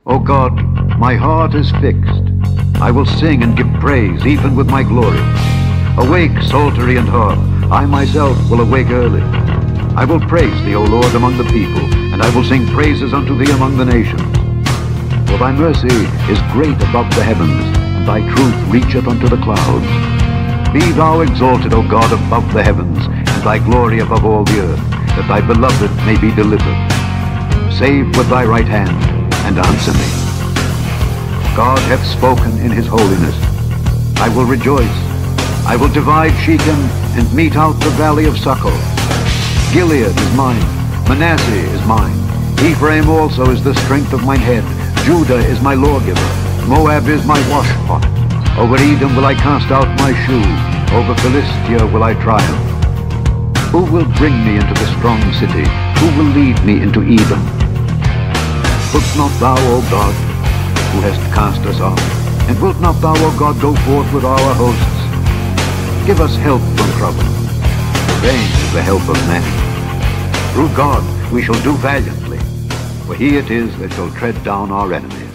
O God, my heart is fixed. I will sing and give praise, even with my glory. Awake, psaltery and harp. I myself will awake early. I will praise thee, O Lord, among the people, and I will sing praises unto thee among the nations. For thy mercy is great above the heavens, and thy truth reacheth unto the clouds. Be thou exalted, O God, above the heavens, and thy glory above all the earth, that thy beloved may be delivered. Save with thy right hand, and answer me. God hath spoken in his holiness. I will rejoice. I will divide Shechem, and mete out the valley of Succoth. Gilead is mine, Manasseh is mine. Ephraim also is the strength of mine head. Judah is my lawgiver. Moab is my washpot. Over Edom will I cast out my shoe. Over Philistia will I triumph. Who will bring me into the strong city? Who will lead me into Edom? Wilt not thou, O God, who hast cast us off? And wilt not thou, O God, go forth with our hosts? Give us help from trouble. Vain is the help of man. Through God we shall do valiantly, for he it is that shall tread down our enemies.